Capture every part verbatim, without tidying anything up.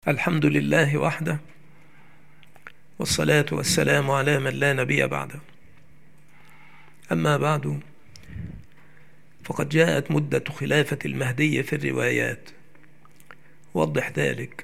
الحمد لله وحده، والصلاة والسلام على من لا نبي بعده. أما بعد، فقد جاءت مدة خلافة المهدي في الروايات، وضح ذلك.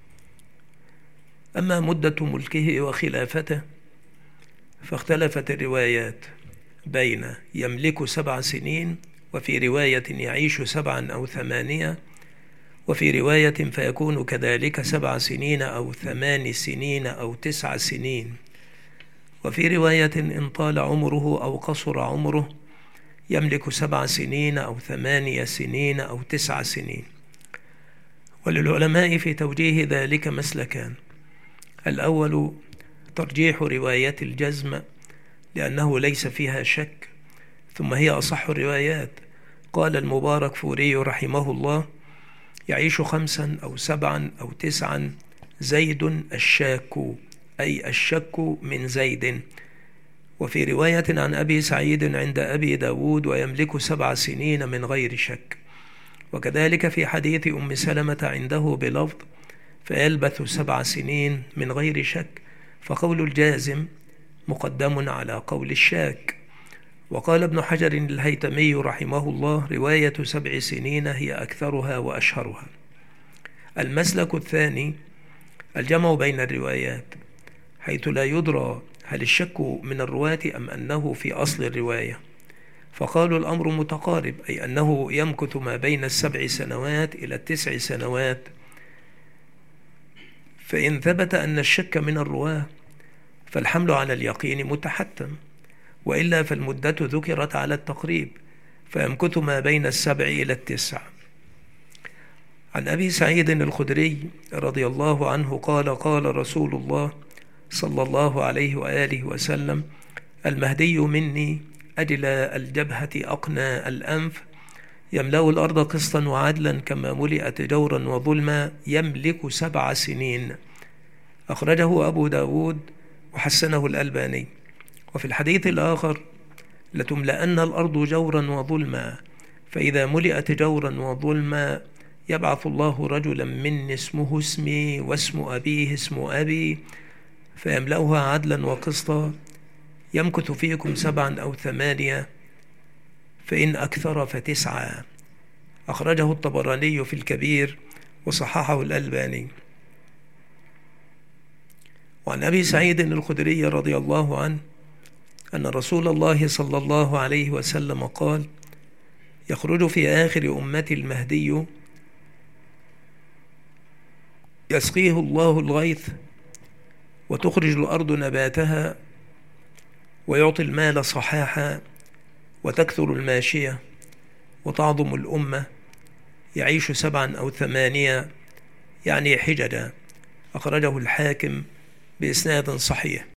أما مدة ملكه وخلافته فاختلفت الروايات بين يملك سبع سنين، وفي رواية يعيش سبعا أو ثمانية، وفي رواية فيكون كذلك سبع سنين أو ثمان سنين أو تسع سنين، وفي رواية إن طال عمره أو قصر عمره يملك سبع سنين أو ثمانية سنين أو تسع سنين. وللعلماء في توجيه ذلك مسلكان: الأول ترجيح رواية الجزم لأنه ليس فيها شك، ثم هي أصح الروايات. قال المبارك فوري رحمه الله: يعيش خمسا أو سبعا أو تسعا زيد الشاك، أي الشك من زيد. وفي رواية عن أبي سعيد عند أبي داود: ويملك سبع سنين من غير شك. وكذلك في حديث أم سلمة عنده بلفظ: فيلبث سبع سنين من غير شك. فقول الجازم مقدم على قول الشاك. وقال ابن حجر الهيتمي رحمه الله: رواية سبع سنين هي أكثرها وأشهرها. المسلك الثاني الجمع بين الروايات، حيث لا يدرى هل الشك من الرواة أم أنه في أصل الرواية، فقالوا الأمر متقارب، أي أنه يمكث ما بين السبع سنوات إلى التسع سنوات. فإن ثبت أن الشك من الرواة فالحمل على اليقين متحتم، وإلا فالمدة ذكرت على التقريب، فيمكث ما بين السبع إلى التسع. عن أبي سعيد الخدري رضي الله عنه قال: قال رسول الله صلى الله عليه وآله وسلم: المهدي مني أجلى الجبهة أقنى الأنف، يملأ الأرض قسطا وعدلا كما ملئت جورا وظلما، يملك سبع سنين. أخرجه أبو داود وحسنه الألباني. وفي الحديث الآخر: لتملأن الأرض جورا وظلما، فإذا ملئت جورا وظلما يبعث الله رجلا من اسمه اسمي واسم أبيه اسم أبي فيملأها عدلا وقسطا، يمكث فيكم سبعا أو ثمانية، فإن أكثر فتسعة. أخرجه الطبراني في الكبير وصححه الألباني. وعن أبي سعيد الخدري رضي الله عنه أن رسول الله صلى الله عليه وسلم قال: يخرج في آخر أمة المهدي يسقيه الله الغيث، وتخرج الأرض نباتها، ويعطي المال صحاحا، وتكثر الماشية، وتعظم الأمة، يعيش سبعا أو ثمانية، يعني حججا. أخرجه الحاكم بإسناد صحيح.